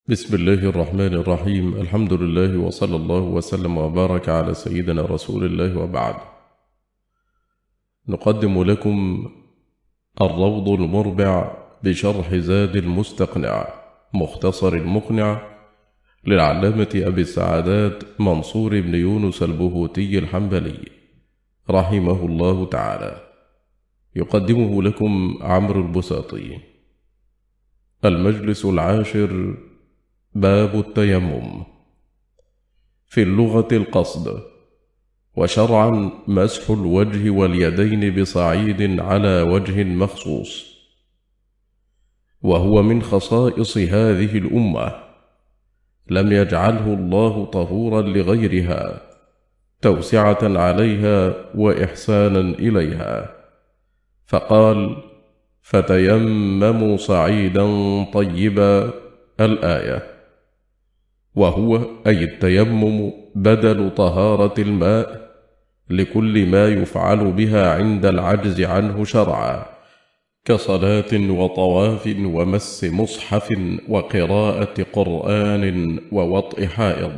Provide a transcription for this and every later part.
بسم الله الرحمن الرحيم. الحمد لله وصلى الله وسلم وبارك على سيدنا رسول الله، وبعد. نقدم لكم الروض المربع بشرح زاد المستقنع مختصر المقنع للعلامة أبي السعادات منصور بن يونس البهوتي الحنبلي رحمه الله تعالى. يقدمه لكم عمرو البساطي. المجلس العاشر. باب التيمم. في اللغة القصد، وشرعا مسح الوجه واليدين بصعيد على وجه مخصوص، وهو من خصائص هذه الأمة، لم يجعله الله طهورا لغيرها توسعة عليها وإحسانا إليها، فقال: فتيمموا صعيدا طيبا، الآية. وهو أي التيمم بدل طهارة الماء لكل ما يفعل بها عند العجز عنه شرعا، كصلاة وطواف ومس مصحف وقراءة قرآن ووطئ حائض.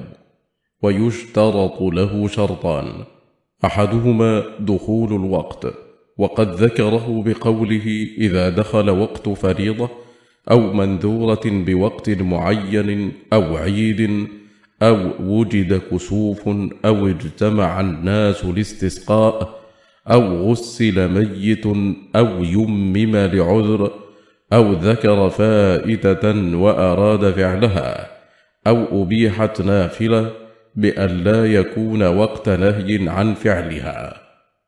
ويشترط له شرطان: أحدهما دخول الوقت، وقد ذكره بقوله: إذا دخل وقت فريضة أو منذورة بوقت معين أو عيد أو وجد كسوف أو اجتمع الناس لاستسقاء أو غسل ميت أو يمم لعذر أو ذكر فائتة وأراد فعلها أو أبيحت نافلة بأن لا يكون وقت نهي عن فعلها.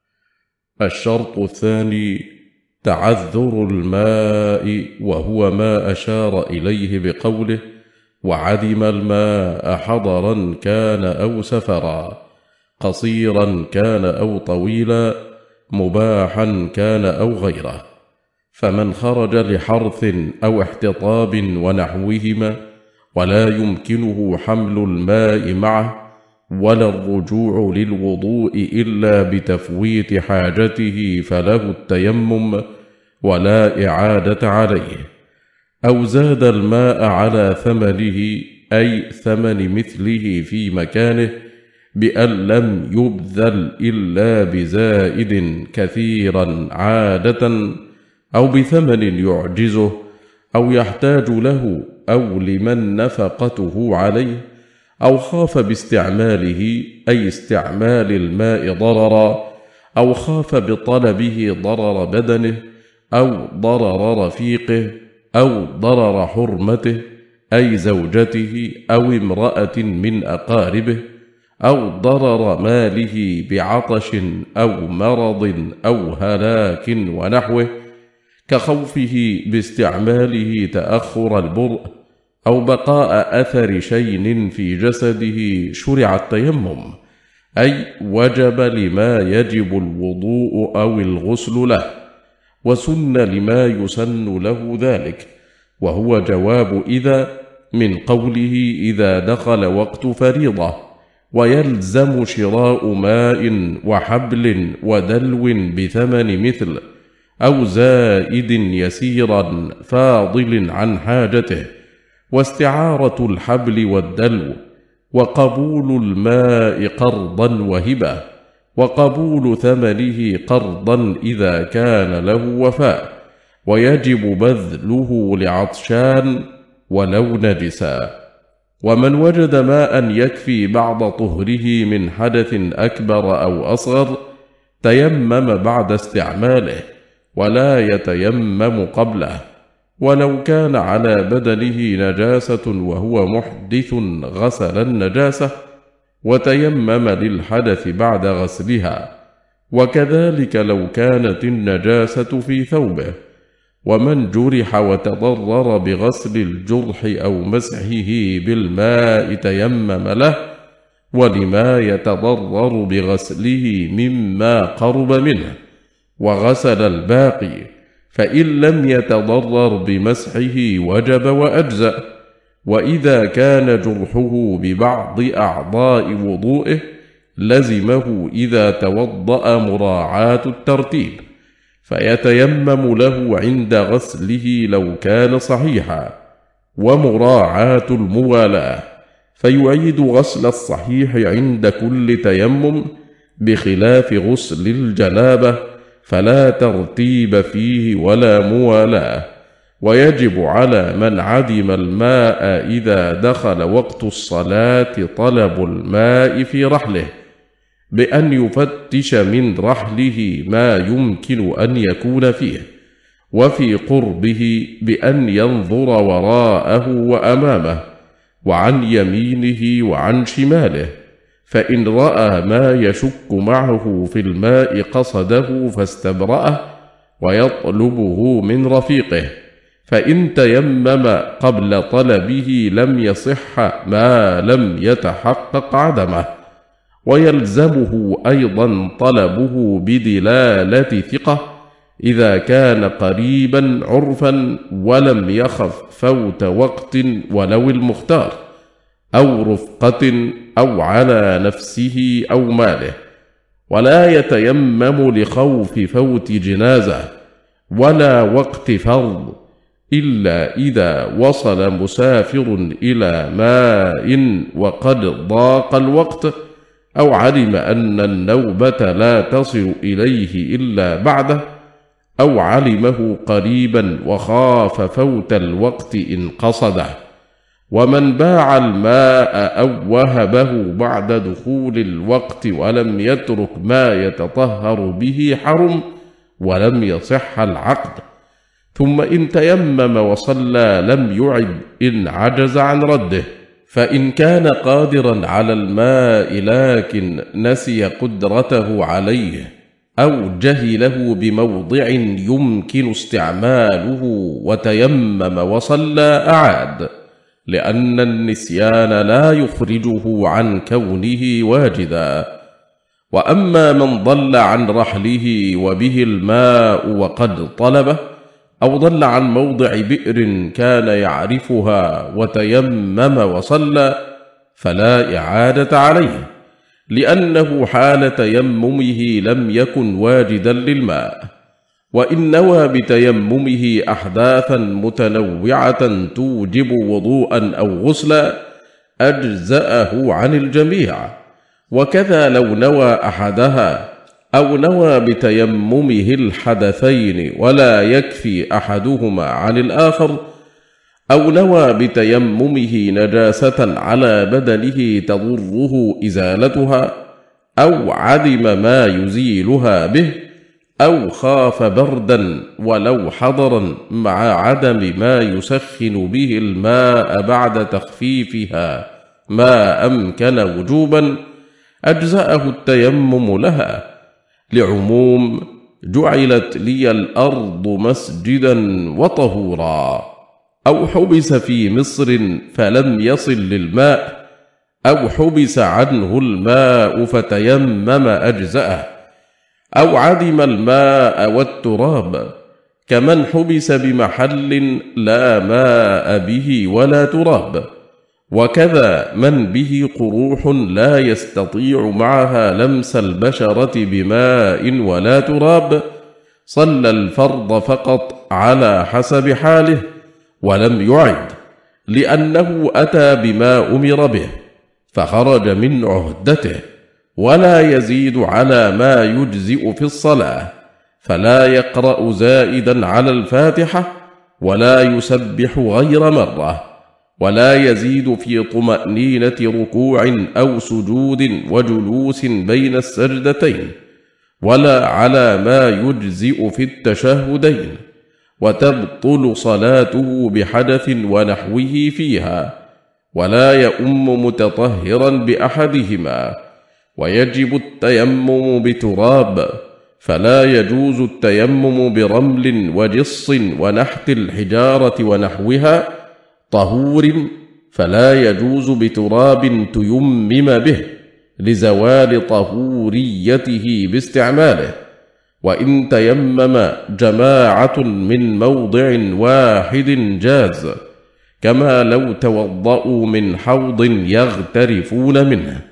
الشرط الثاني تعذر الماء، وهو ما أشار إليه بقوله: وعدم الماء حضرا كان أو سفرا، قصيرا كان أو طويلا، مباحا كان أو غيره. فمن خرج لحرث أو احتطاب ونحوهما ولا يمكنه حمل الماء معه ولا الرجوع للوضوء إلا بتفويت حاجته، فله التيمم ولا إعادة عليه. أو زاد الماء على ثمنه، أي ثمن مثله في مكانه، بأن لم يبذل إلا بزائد كثيرا عادة، أو بثمن يعجزه أو يحتاج له أو لمن نفقته عليه، أو خاف باستعماله، أي استعمال الماء ضررا، أو خاف بطلبه ضرر بدنه أو ضرر رفيقه أو ضرر حرمته، أي زوجته أو امرأة من أقاربه، أو ضرر ماله بعطش أو مرض أو هلاك ونحوه، كخوفه باستعماله تأخر البرء أو بقاء أثر شين في جسده، شرع التيمم، أي وجب لما يجب الوضوء أو الغسل له، وسن لما يسن له ذلك، وهو جواب إذا من قوله: إذا دخل وقت فريضة. ويلزم شراء ماء وحبل ودلو بثمن مثل، أو زائد يسيرا فاضل عن حاجته، واستعارة الحبل والدلو، وقبول الماء قرضا وهبة، وقبول ثمنه قرضا إذا كان له وفاء، ويجب بذله لعطشان ولو نجسا. ومن وجد ماء يكفي بعض طهره من حدث أكبر أو أصغر تيمم بعد استعماله، ولا يتيمم قبله. ولو كان على بدنه نجاسة وهو محدث غسل النجاسة وتيمم للحدث بعد غسلها، وكذلك لو كانت النجاسة في ثوبه. ومن جرح وتضرر بغسل الجرح أو مسحه بالماء تيمم له، ولما يتضرر بغسله مما قرب منه، وغسل الباقي، فإن لم يتضرر بمسحه وجب وأجزأ. وإذا كان جرحه ببعض أعضاء وضوئه لزمه إذا توضأ مراعاة الترتيب، فيتيمم له عند غسله لو كان صحيحا، ومراعاة الموالاة، فيعيد غسل الصحيح عند كل تيمم بخلاف غسل الجنابة، فلا ترتيب فيه ولا موالاة. ويجب على من عدم الماء إذا دخل وقت الصلاة طلب الماء في رحله، بأن يفتش من رحله ما يمكن أن يكون فيه، وفي قربه بأن ينظر وراءه وأمامه وعن يمينه وعن شماله، فإن رأى ما يشك معه في الماء قصده فاستبرأه ويطلبه من رفيقه، فإن تيمم قبل طلبه لم يصح ما لم يتحقق عدمه، ويلزمه أيضا طلبه بدلالة ثقة إذا كان قريبا عرفا ولم يخف فوت وقت ولو المختار، أو رفقة أو على نفسه أو ماله. ولا يتيمم لخوف فوت جنازة ولا وقت فرض إلا إذا وصل مسافر إلى ماء وقد ضاق الوقت، أو علم أن النوبة لا تصل إليه إلا بعده، أو علمه قريبا وخاف فوت الوقت إن قصده. ومن باع الماء أو وهبه بعد دخول الوقت ولم يترك ما يتطهر به حرم ولم يصح العقد. ثم إن تيمم وصلى لم يعد إن عجز عن رده، فإن كان قادرا على الماء لكن نسي قدرته عليه أو جهله بموضع يمكن استعماله وتيمم وصلى أعاد، لأن النسيان لا يخرجه عن كونه واجدا. وأما من ضل عن رحله وبه الماء وقد طلبه، أو ضل عن موضع بئر كان يعرفها وتيمم وصلى، فلا إعادة عليه، لأنه حال تيممه لم يكن واجدا للماء. وإن نوى بتيممه أحداثا متنوعة توجب وضوءا أو غسلا أجزأه عن الجميع. وكذا لو نوى أحدها، أو نوى بتيممه الحدثين ولا يكفي أحدهما عن الآخر، أو نوى بتيممه نجاسة على بدنه تضره إزالتها، أو عدم ما يزيلها به، أو خاف بردا ولو حضرا مع عدم ما يسخن به الماء بعد تخفيفها ما أمكن وجوبا، أجزأه التيمم لها، لعموم جعلت لي الأرض مسجدا وطهورا. أو حبس في مصر فلم يصل للماء، أو حبس عنه الماء فتيمم أجزأه، أو عدم الماء والتراب، كمن حبس بمحل لا ماء به ولا تراب. وكذا من به قروح لا يستطيع معها لمس البشرة بماء ولا تراب، صلى الفرض فقط على حسب حاله ولم يعد، لأنه أتى بما أمر به فخرج من عهدته، ولا يزيد على ما يجزئ في الصلاة، فلا يقرأ زائدا على الفاتحة، ولا يسبح غير مرة، ولا يزيد في طمأنينة ركوع أو سجود وجلوس بين السجدتين، ولا على ما يجزئ في التشهدين، وتبطل صلاته بحدث ونحوه فيها، ولا يؤم متطهرا بأحدهما. ويجب التيمم بتراب، فلا يجوز التيمم برمل وجص ونحت الحجارة ونحوها طهور، فلا يجوز بتراب تيمم به لزوال طهوريته باستعماله. وإن تيمم جماعة من موضع واحد جاز، كما لو توضأوا من حوض يغترفون منه.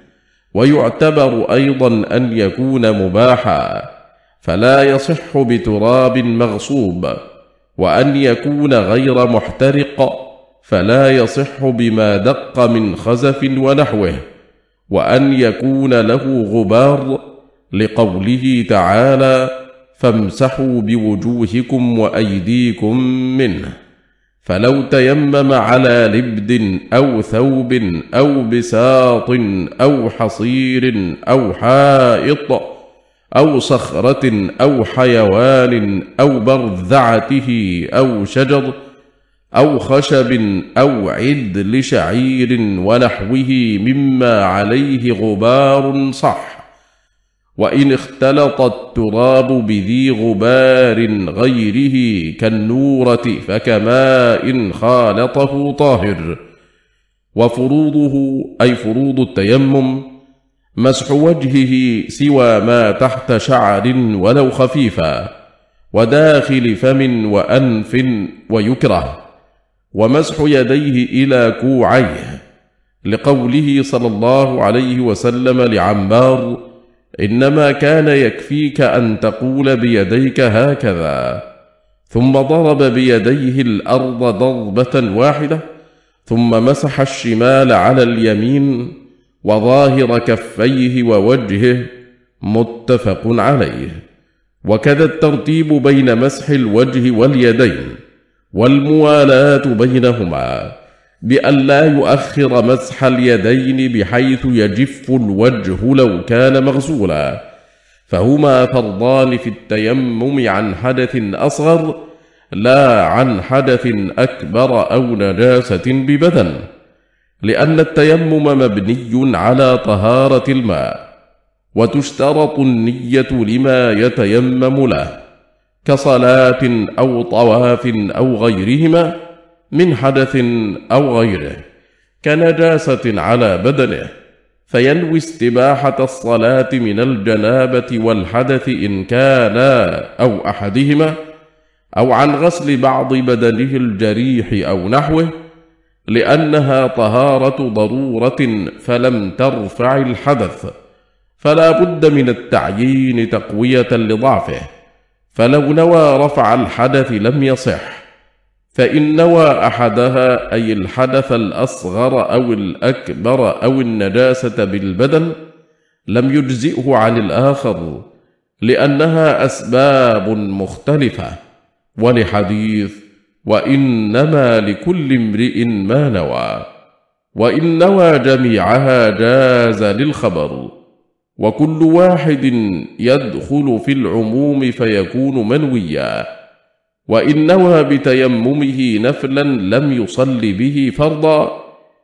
ويعتبر أيضا أن يكون مباحا، فلا يصح بتراب مغصوب، وأن يكون غير محترق، فلا يصح بما دق من خزف ونحوه، وأن يكون له غبار، لقوله تعالى: فامسحوا بوجوهكم وأيديكم منه. فلو تيمم على لبد أو ثوب أو بساط أو حصير أو حائط أو صخرة أو حيوان أو برذعته أو شجر أو خشب أو عدل شعير ونحوه مما عليه غبار صح. وإن اختلط التراب بذي غبار غيره كالنورة فكماء خالطه طاهر. وفروضه أي فروض التيمم: مسح وجهه سوى ما تحت شعر ولو خفيفا، وداخل فم وأنف ويكره، ومسح يديه إلى كوعيه، لقوله صلى الله عليه وسلم لعمار: إنما كان يكفيك أن تقول بيديك هكذا. ثم ضرب بيديه الأرض ضربة واحدة، ثم مسح الشمال على اليمين وظاهر كفيه ووجهه، متفق عليه. وكذا الترتيب بين مسح الوجه واليدين، والموالاة بينهما، بأن لا يؤخر مسح اليدين بحيث يجف الوجه لو كان مغسولا، فهما فرضان في التيمم عن حدث أصغر، لا عن حدث أكبر أو نجاسة ببدن، لأن التيمم مبني على طهارة الماء، وتشترط النية لما يتيمم له، كصلاة أو طواف أو غيرهما من حدث أو غيره، كنجاسة على بدنه، فينوي استباحة الصلاة من الجنابة والحدث إن كانا أو أحدهما، أو عن غسل بعض بدنه الجريح أو نحوه، لأنها طهارة ضرورة فلم ترفع الحدث، فلا بد من التعيين تقوية لضعفه، فلو نوى رفع الحدث لم يصح. فإن نوى أحدها أي الحدث الأصغر أو الأكبر أو النجاسة بالبدن لم يجزئه عن الآخر، لأنها أسباب مختلفة، ولحديث: وإنما لكل امرئ ما نوى. وإن نوى جميعها جاز للخبر، وكل واحد يدخل في العموم فيكون منويا. وإن نوى بتيممه نفلا لم يصل به فرضا،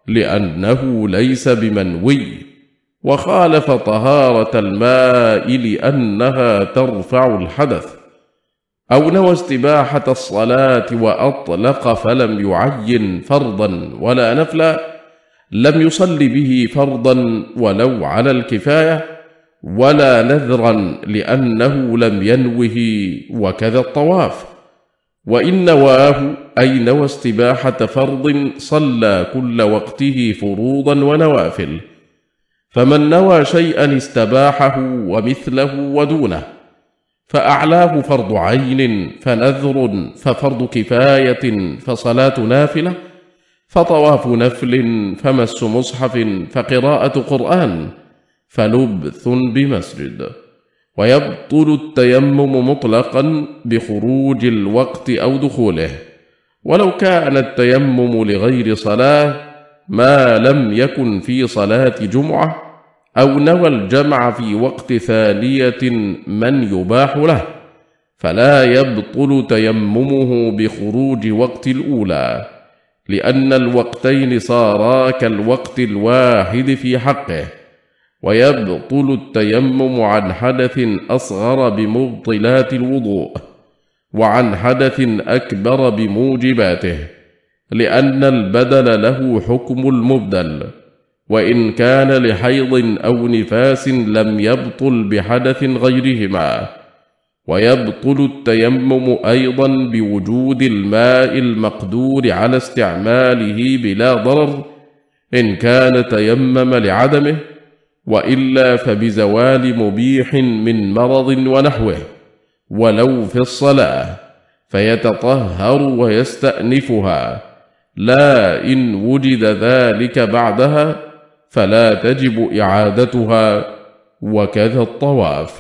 لأنه ليس بمنوي، وخالف طهارة الماء لأنها ترفع الحدث. أو نوى استباحة الصلاة وأطلق فلم يعين فرضا ولا نفلا، لم يصل به فرضا ولو على الكفاية، ولا نذرا لأنه لم ينوه، وكذا الطواف. وإن نواه أي نوى استباحة فرض صلى كل وقته فروضا ونوافل. فمن نوى شيئا استباحه ومثله ودونه، فأعلاه فرض عين، فنذر، ففرض كفاية، فصلاة نافلة، فطواف نفل، فمس مصحف، فقراءة قرآن، فلبث بمسجد. ويبطل التيمم مطلقا بخروج الوقت أو دخوله، ولو كان التيمم لغير صلاة ما لم يكن في صلاة جمعة، أو نوى الجمع في وقت ثانية من يباح له، فلا يبطل تيممه بخروج وقت الأولى، لأن الوقتين صارا كالوقت الواحد في حقه. ويبطل التيمم عن حدث أصغر بمبطلات الوضوء، وعن حدث أكبر بموجباته، لأن البدل له حكم المبدل، وإن كان لحيض أو نفاس لم يبطل بحدث غيرهما. ويبطل التيمم أيضا بوجود الماء المقدور على استعماله بلا ضرر، إن كان تيمم لعدمه، وإلا فبزوال مبيح من مرض ونحوه، ولو في الصلاة، فيتطهر ويستأنفها، لا إن وجد ذلك بعدها فلا تجب إعادتها، وكذا الطواف.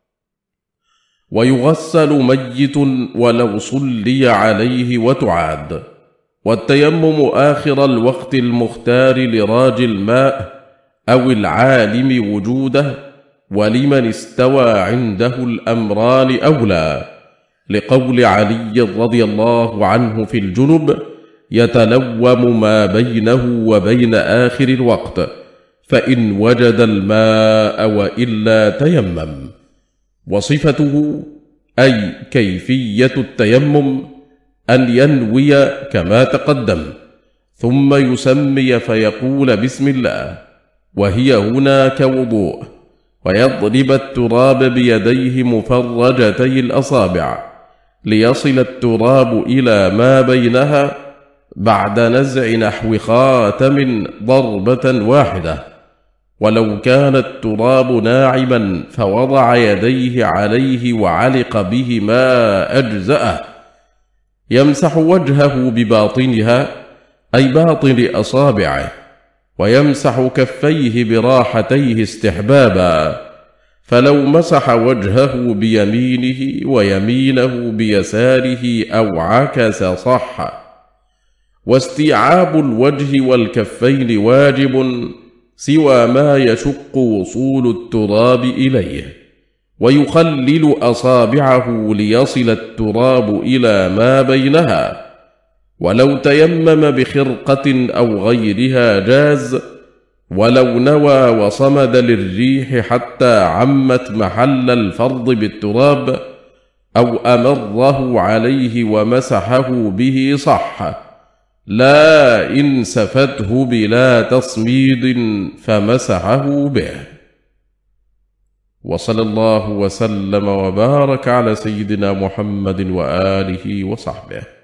ويغسل ميت ولو صلي عليه وتعاد. والتيمم آخر الوقت المختار لراج الماء أو العالم وجوده، ولمن استوى عنده الأمران أولى، لقول علي رضي الله عنه في الجنب: يتلوم ما بينه وبين آخر الوقت، فإن وجد الماء وإلا تيمم. وصفته أي كيفية التيمم أن ينوي كما تقدم، ثم يسمي فيقول بسم الله، وهي هنا كوضوء، ويضرب التراب بيديه مفرجتي الأصابع ليصل التراب إلى ما بينها بعد نزع نحو خاتم ضربة واحدة. ولو كان التراب ناعما فوضع يديه عليه وعلق بهما أجزأه. يمسح وجهه بباطنها أي باطن أصابعه، ويمسح كفيه براحتيه استحبابا، فلو مسح وجهه بيمينه ويمينه بيساره أو عكس صح. واستيعاب الوجه والكفين واجب سوى ما يشق وصول التراب إليه، ويخلل أصابعه ليصل التراب إلى ما بينها. ولو تيمم بخرقة أو غيرها جاز، ولو نوى وصمد للريح حتى عمت محل الفرض بالتراب، أو أمره عليه ومسحه به صح، لا إن سفته بلا تصميد فمسحه به. وصلى الله وسلم وبارك على سيدنا محمد وآله وصحبه.